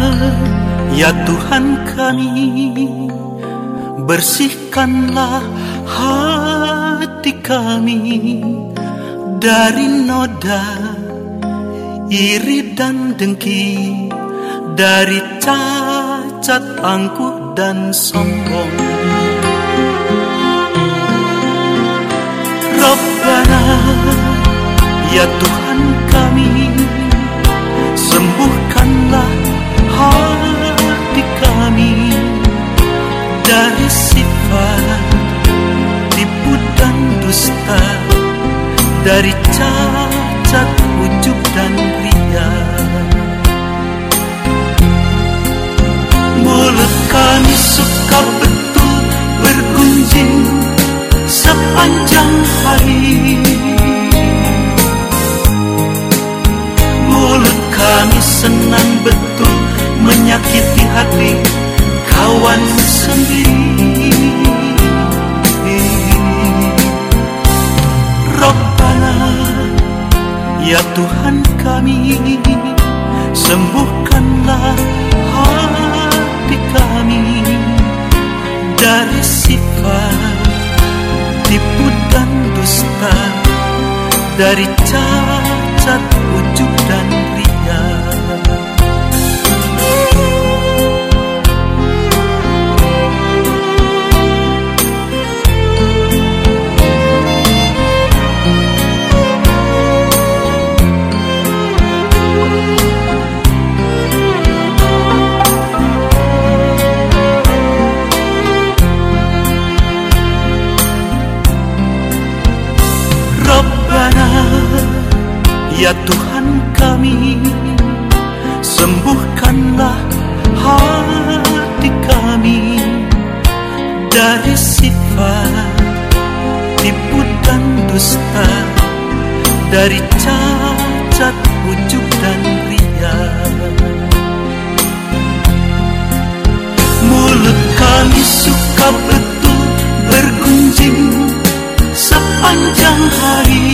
ya Tuhan kami, bersihkanlah hati kami dari noda iri dan dengki, dari cacat, angkuh dan sombong. Rabbana, ya Tuhan kami, sembuhkanlah hati kami dari sifat tipu dan dusta, dari cacat, ujub dan ria. Mulut kami suka betul bergunjing sepanjang hari. Mulut kami senang betul menyakiti hati kawan sendiri. Rabbana, ya Tuhan kami, sembuhkanlah hati kami dari sifat tipu dan dusta, dari cacat, ujub dan ria. Ya Tuhan kami, sembuhkanlah hati kami dari sifat tipu dan dusta, dari cacat, ujub dan ria. Mulut kami suka betul bergunjing sepanjang hari.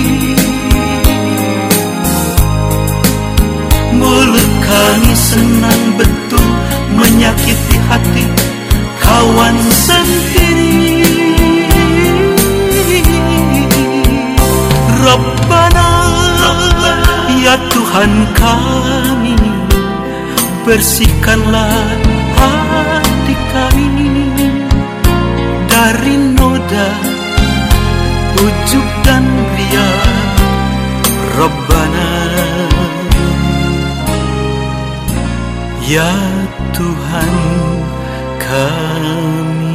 Mulut kami senang betul menyakiti hati kawan sendiri. Rabbana, ya Tuhan kami, bersihkanlah hati kami dari noda ujub dan ria. Rabbana, ya Tuhan kami.